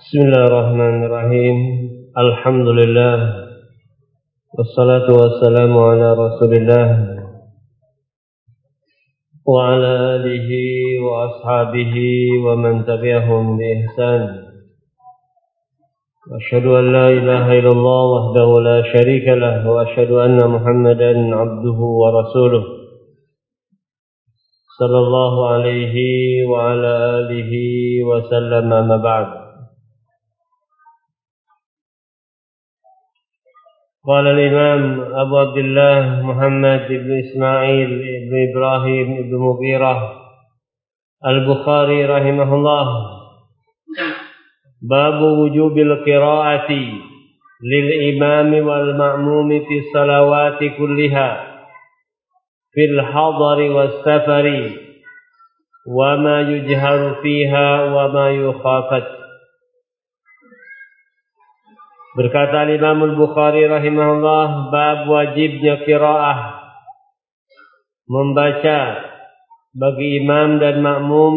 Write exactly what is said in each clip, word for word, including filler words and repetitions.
Bismillahirrahmanirrahim. Alhamdulillah. Wassalatu wassalamu ala Rasulillah wa ala alihi wa ashabihi wa man tabi'ahum bi ihsan. Asyhadu an la ilaha illallah wahdahu la syarika lah wa asyhadu anna Muhammadan abduhu wa rasuluh. Sallallahu alaihi wa ala alihi wa sallam, amma ba'd. قال الإمام أبو عبد الله محمد بن إسماعيل بن إبراهيم بن مغيرة البخاري رحمه الله: باب وجوب القراءة للإمام والمأموم في الصلوات كلها في الحضر والسفر وما يجهر فيها وما يخافت. Berkata Imam Al-Bukhari rahimahullah, bab wajibnya qiraah, membaca bagi imam dan makmum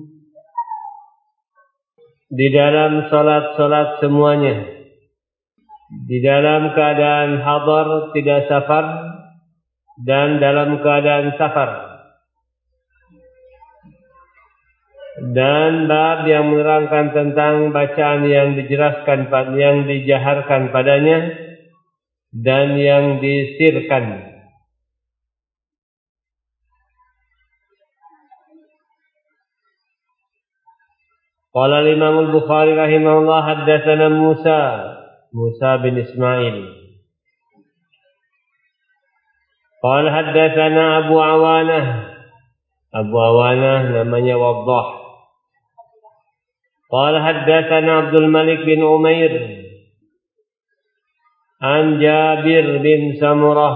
di dalam salat-salat semuanya, di dalam keadaan hadar tidak safar dan dalam keadaan safar. Dan bab yang menerangkan tentang bacaan yang dijelaskan, yang dijaharkan padanya dan yang disirkan. Qala al-Imam Al-Bukhari rahimahullah, haddatsana Musa Musa bin Ismail. Qala haddatsana Abu Awanah. Abu Awanah namanya Waddah. قال حدثنا عبد الملك بن عمير عن جابر بن سمرة,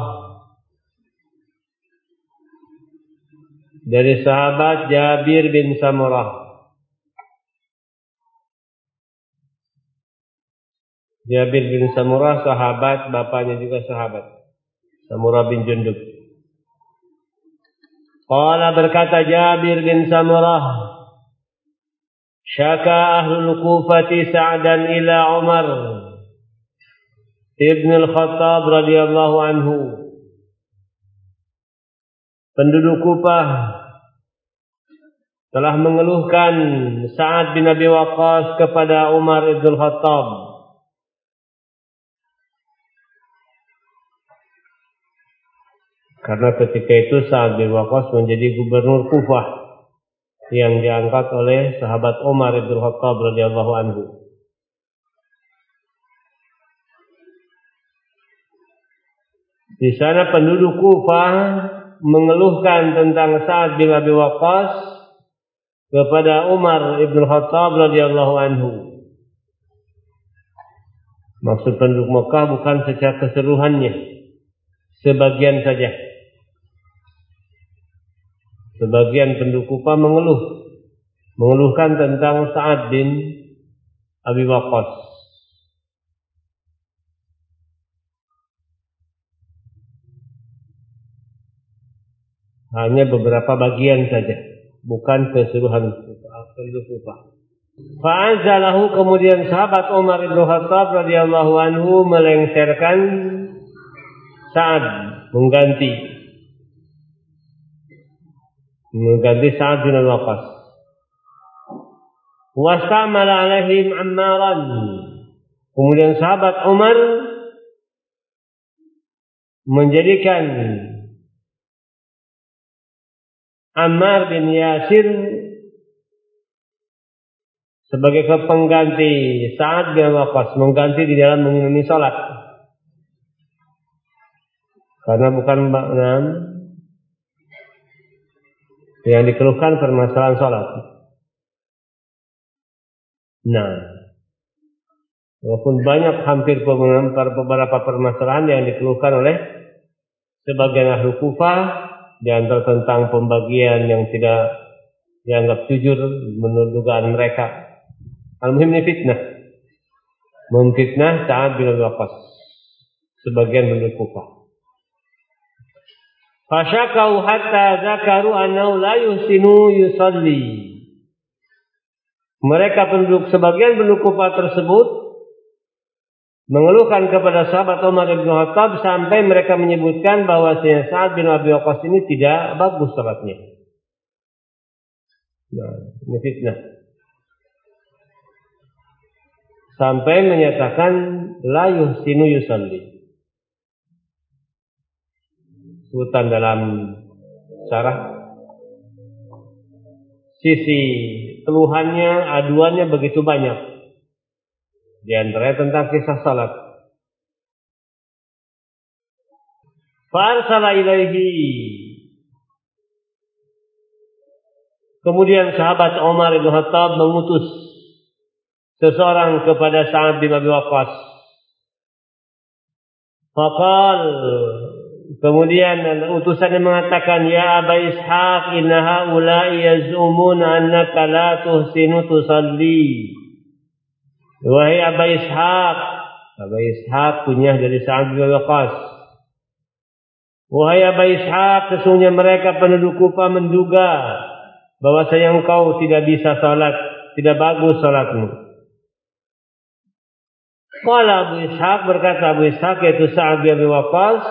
dari sahabat Jabir bin Samurah. Jabir bin Samurah sahabat, bapaknya juga sahabat, Samurah bin Jundub. Qala, berkata Jabir bin Samurah, syaka ahlul Kufati Sa'dan ila Umar ibn al-Khattab radhiyallahu anhu. Penduduk Kufah telah mengeluhkan Sa'ad bin Abi Waqqas kepada Umar ibn al-Khattab. Karena ketika itu Sa'ad bin Waqqas menjadi gubernur Kufah yang diangkat oleh sahabat Umar bin Khattab radhiyallahu anhu. Di sana penduduk Kufah mengeluhkan tentang Sa'ad bin Abi Waqqas kepada Umar bin Khattab radhiyallahu anhu. Maksud penduduk Mekah bukan secara keseluruhannya, sebagian saja. Sebagian penduduk Kufah mengeluh, mengeluhkan tentang Sa'ad bin Abi Waqqas. Hanya beberapa bagian saja, bukan keseluruhan penduduk Kufah. Fa'azalahu, kemudian sahabat Umar bin Khattab radhiyallahu anhu melengsarkan Sa'ad, mengganti mengganti Sa'ad bin Waqqas. Wastamala alaihim Ammaran, kemudian sahabat Umar menjadikan Ammar bin Yasir sebagai pengganti Sa'ad bin Waqqas, mengganti di dalam mengimami salat. Karena bukan maknam yang dikeluhkan permasalahan salat. Nah, walaupun banyak hampir beberapa permasalahan yang dikeluhkan oleh sebagian ahli Kufah, di antara tentang pembagian yang tidak dianggap jujur menurut dugaan mereka. Al-muhim ini fitnah, memfitnah Sa'ad bin Abi Waqqas sebagian penduduk Kufah. Fasyakau hatta zakaru annahu la yuhsinu yusalli. Mereka penduduk sebagian penduduk Kufah tersebut mengeluhkan kepada sahabat Umar bin Khattab sampai mereka menyebutkan bahwa Sa'ad bin Abi Waqqas ini tidak bagus salatnya. Nah, ini fitnah. Sampai menyatakan la yuhsinu yusalli. Sebutan dalam syarah, sisi keluhannya, aduannya begitu banyak. Di antaranya tentang kisah salat. Fa'arsala ilaihi. Kemudian sahabat Umar bin Khattab mengutus seseorang kepada Sa'ad bin Abi Waqqas. Faqal, kemudian utusannya mengatakan, ya Aba Ishaq, inna haula'i yaz'umuna annaka la tuhsinu tusalli. Wahai Aba Ishaq, Aba Ishaq kunyah dari Sa'ad bin Abi Waqqas. Wahai Aba Ishaq, sesungguhnya mereka penduduk Kufah menduga bahwasanya engkau tidak bisa salat, tidak bagus salatmu. Qala Abu Ishaq, berkata Abu Ishaq yaitu Sa'ad bin Abi Waqqas,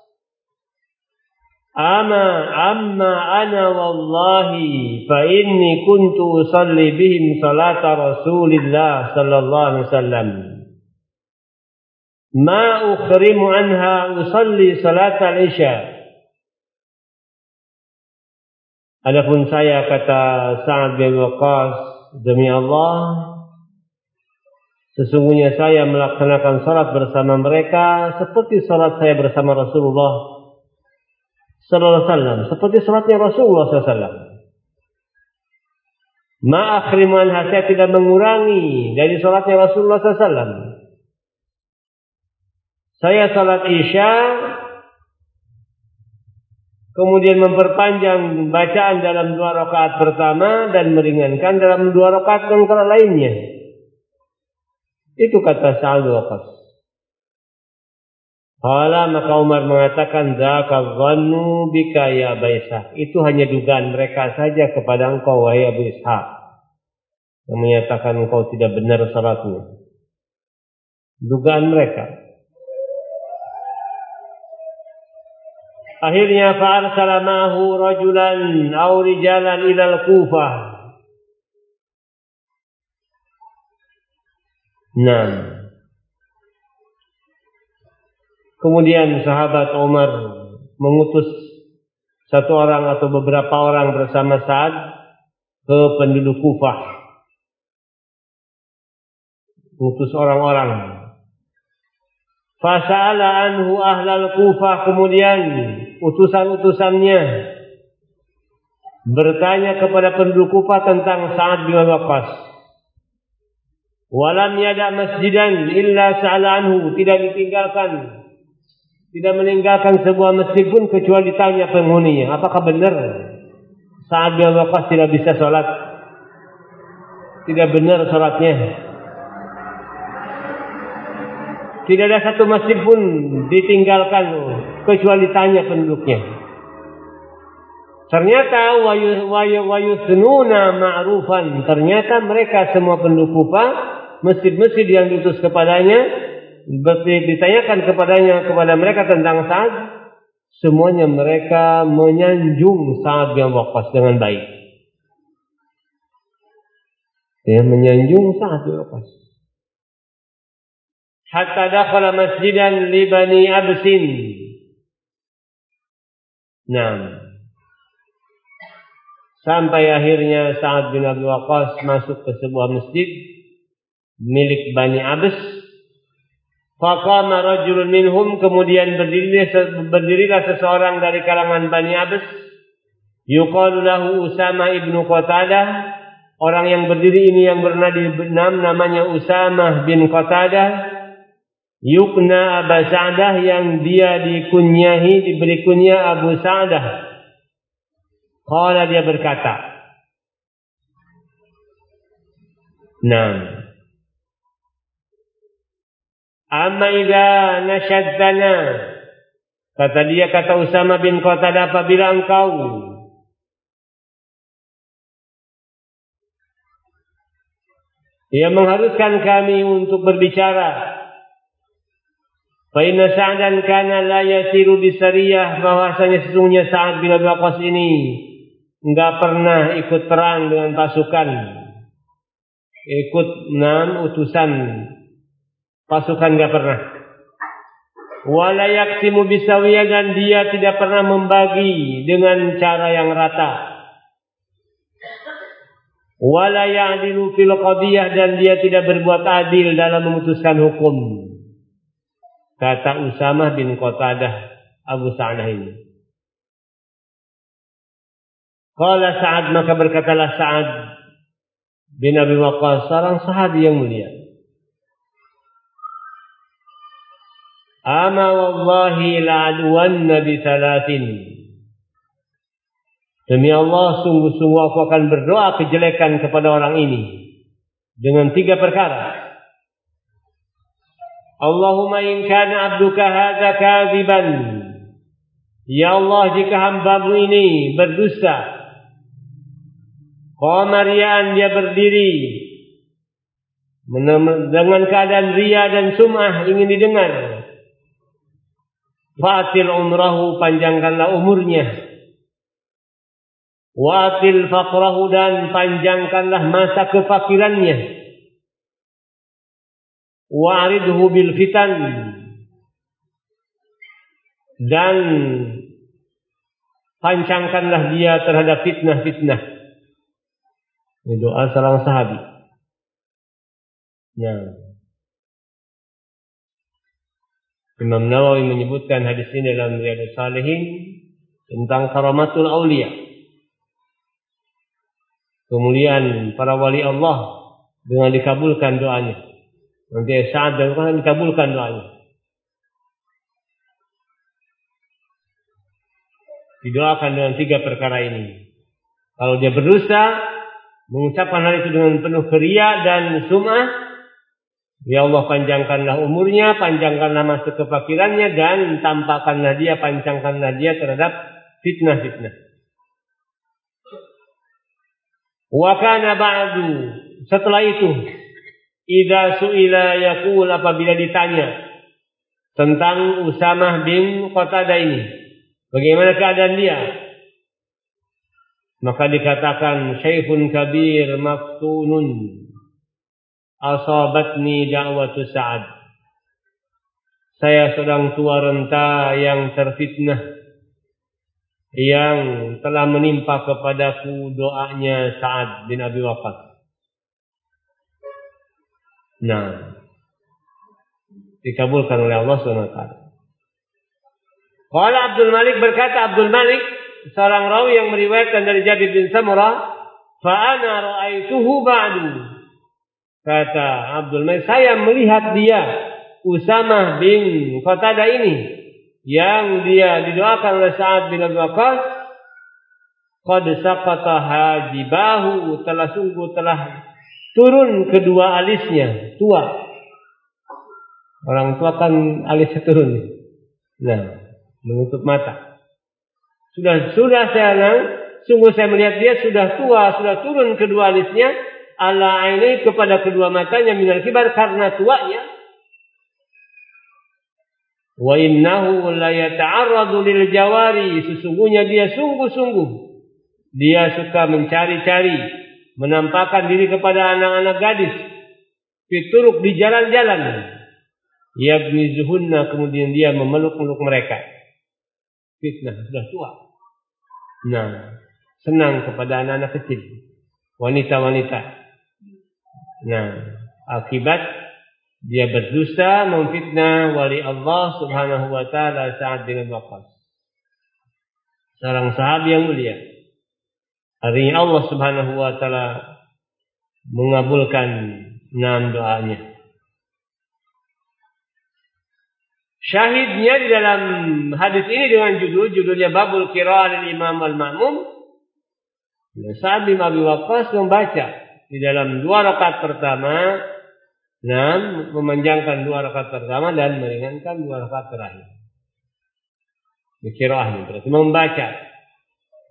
Ama amma ana wallahi fa inni kuntu usalli bihim salata Rasulillah sallallahu alaihi wasallam. Ma ukhrimu anha usalli salat al-isya. Adapun saya, kata Sa'ad bin Waqqas, demi Allah, sesungguhnya saya melaksanakan salat bersama mereka seperti salat saya bersama Rasulullah sallallahu alaihi wasallam, seperti salatnya Rasulullah sallallahu alaihi wasallam. Ma akhrimu anha, saya tidak mengurangi dari salatnya Rasulullah sallallahu alaihi wasallam. Saya salat Isya kemudian memperpanjang bacaan dalam dua rakaat pertama dan meringankan dalam dua rakaat yang lainnya. Itu kata Sa'ad bin Waqqas. Qala, maka Umar mengatakan, dzaka dhannu bika ya Aba Ishaq. Itu hanya dugaan mereka saja kepada engkau wahai Abu Ishaq, yang menyatakan engkau tidak benar salatmu. Dugaan mereka. Akhirnya fa'arsala ma'ahu rajulan aw rijalan ila al-Kufah. Nah, kemudian sahabat Umar mengutus satu orang atau beberapa orang bersama Sa'ad ke penduduk Kufah. Mengutus orang-orang. Fasa'ala anhu ahlal Kufah, kemudian utusan-utusannya bertanya kepada penduduk Kufah tentang Sa'ad bin Waqqas. Walam yada masjidan illa sa'ala anhu, tidak ditinggalkan, tidak meninggalkan sebuah masjid pun kecuali ditanya penghuninya, apakah benar Sa'ad bin Waqqas tidak bisa salat? Tidak benar salatnya. Tidak ada satu masjid pun ditinggalkan kecuali tanya penduduknya. Ternyata wayusnuna ma'rufan, ternyata mereka semua penduduk Kufah, masjid-masjid yang diutus kepadanya, ditanyakan kepadanya kepada mereka tentang Sa'ad, semuanya mereka menyanjung Sa'ad bin Waqqas dengan baik. Ya, menyanjung Sa'ad bin Waqqas. Hatta dakhala masjidan li Bani Absin. Nah, sampai akhirnya Sa'ad bin Abi Waqqas masuk ke sebuah masjid milik Bani Abs. Faqama rajulun minhum, kemudian berdirilah, berdirilah seseorang dari kalangan Bani Abs. Yuqalu lahu Usama ibnu Qatadah. Orang yang berdiri ini yang bernama namanya Usamah bin Qatadah. Yukna Abu Sa'dah, yang dia dikunyahi, diberi kunyah Abu Sa'dah. Qala, dia berkata, nah, amma idza nashaddana, kata dia, kata Usama bin Qatadah, apabila engkau Ia mengharuskan kami untuk berbicara. Fa inna Sa'dan kana la yasiru bisariyah, bahwasanya sesungguhnya Sa'ad bin Abi Waqqas ini enggak pernah ikut perang dengan pasukan, ikut enam utusan pasukan enggak pernah. Wala yaqsimu bisawiyah, dan dia tidak pernah membagi dengan cara yang rata. Wala ya'dilu fil qadiyah, dan dia tidak berbuat adil dalam memutuskan hukum. Kata Usamah bin Qatadah Abu Sa'dah ini. Qala Sa'ad, maka berkatalah Sa'ad bin Abi Waqqas, seorang sahabi yang mulia. Ama wallahi la'adwanna bi thalathin. Demi Allah, sungguh-sungguh aku akan berdoa kejelekan kepada orang ini dengan tiga perkara. Allahumma in kana abduka hadza kadziban. Ya Allah, jika hambamu ini berdusta, qama riya'an, dia berdiri dengan keadaan riya dan sum'ah, ingin didengar, fatil umrahu, panjangkanlah umurnya, watil faqrahu, dan panjangkanlah masa kefakirannya, wa'ridhu bil fitan, dan pancangkanlah dia terhadap fitnah-fitnah. Ini doa seorang sahabi. Nah, Imam Nawawi menyebutkan hadis ini dalam Riyadhus Shalihin tentang karamatul auliya, kemuliaan para wali Allah dengan dikabulkan doanya. Nanti Sa'ad dan Quran dikabulkan doanya. Didoakan dengan tiga perkara ini. Kalau dia berdusta, mengucapkan hal itu dengan penuh riya dan sum'ah, ya Allah, panjangkanlah umurnya, panjangkanlah masa kefakirannya, dan tampakkanlah dia, panjangkanlah dia terhadap fitnah-fitnah. Wa kana ba'du, setelah itu, idza su'ila yaqul, apabila ditanya tentang Usamah bin Qatadah ini, bagaimana keadaan dia, maka dikatakan, syaikhun kabir maftunun asabatni da'watu Sa'ad. Saya seorang tua renta yang terfitnah, yang telah menimpa kepadaku doanya Sa'ad bin Abi Waqqas. Nah, dikabulkan oleh Allah subhanahu wa taala. Qala Abdul Malik, berkata Abdul Malik, seorang rawi yang meriwayatkan dari Jabir bin Samurah, fa ana ra'aituhu ba'du. Kata Abdul Malik, saya melihat dia, Usamah bin Qatadah ini, yang dia didoakan oleh Sa'ad bin Abi Waqqas, qad saqata hajibahu, telah sungguh telah turun kedua alisnya, tua. Orang tua kan alisnya turun. Nah, menutup mata. Sudah sudah saya lang, sungguh saya melihat dia sudah tua, sudah turun kedua alisnya, ala aini, kepada kedua matanya, minal kibar, karena tuanya. Wa innahu la yata'arradu lil jawari, sesungguhnya dia sungguh-sungguh dia suka mencari-cari, menampakkan diri kepada anak-anak gadis, fituruk, di jalan-jalan, yabnizuhunna, kemudian dia memeluk-meluk mereka. Fitnah, sudah tua. Nah, senang kepada anak-anak kecil, wanita-wanita. Nah, akibat dia berdusta, memfitnah wali Allah subhanahu wa ta'ala Sa'ad bin Abi Waqqas, seorang sahabi yang mulia. Hari ini Allah subhanahu wa ta'ala mengabulkan enam doanya. Syahidnya di dalam hadis ini dengan judul, judulnya Babul Qira'ah lil Imam al-Ma'mum. Sa'ad bin Abi Waqqas membaca di dalam dua rakaat pertama, nah, memanjangkan dua rakaat pertama dan meringankan dua rakaat terakhir. Qira'ahnya berarti membaca.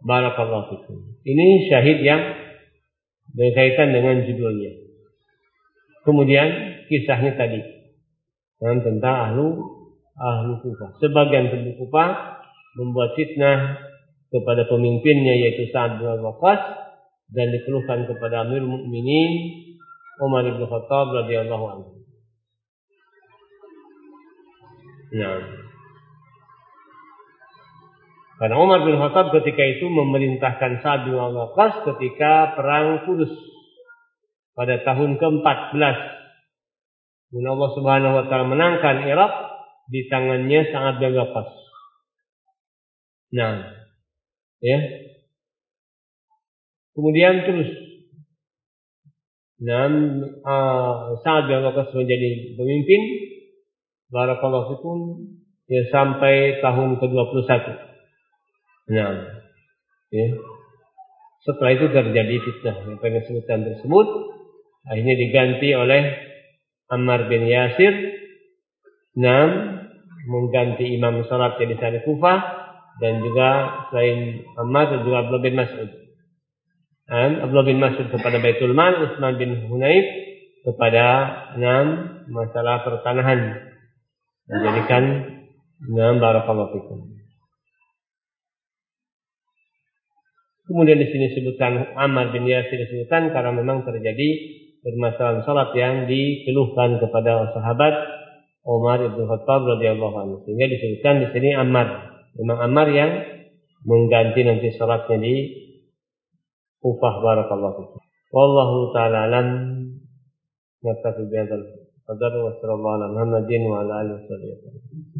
Barakallahu fikum. Ini syahid yang berkaitan dengan judulnya. Kemudian kisahnya tadi dan tentang ahlu ahlu Kufah. Sebagian penduduk Kufah membuat fitnah kepada pemimpinnya yaitu Sa'ad bin Waqqas dan dikeluhkan kepada Amirul Mukminin Umar bin Khattab radhiyallahu anhu. Nah, karena Umar bin Khattab ketika itu memerintahkan Sa'ad bin Waqqas ketika perang Qurus pada tahun keempat belas. Dan Allah Subhanahu wa taala menangkan Irak di tangannya Sa'ad bin Waqqas. Nah, ya. Kemudian terus dan uh, Sa'ad bin Waqqas menjadi pemimpin barakallahu fikum ya sampai tahun ke dua puluh satu. Nah, ya. Setelah itu terjadi fitnah yang pada sebutan tersebut akhirnya diganti oleh Ammar bin Yasir, nah, mengganti imam salat di sana Kufah, dan juga selain Ammar juga Abdullah bin Mas'ud. Dan Abdullah bin Mas'ud kepada Baitul Mal, Utsman bin Hunayf kepada enam masalah pertanahan. Menjadikan enam barakallahu fikum. Kemudian di sini disebutkan Ammar bin Yasir disebutkan karena memang terjadi permasalahan salat yang dikeluhkan kepada sahabat Umar bin Khattab radhiyallahu anhu. Sehingga disebutkan di sini Ammar. Memang Ammar yang mengganti nanti salatnya di Kufah barakallahu fikum. Wallahu ta'ala alam. Naktafi bihadzal qadar wa sallallahu ala Muhammadin wa ala alihi wasallam.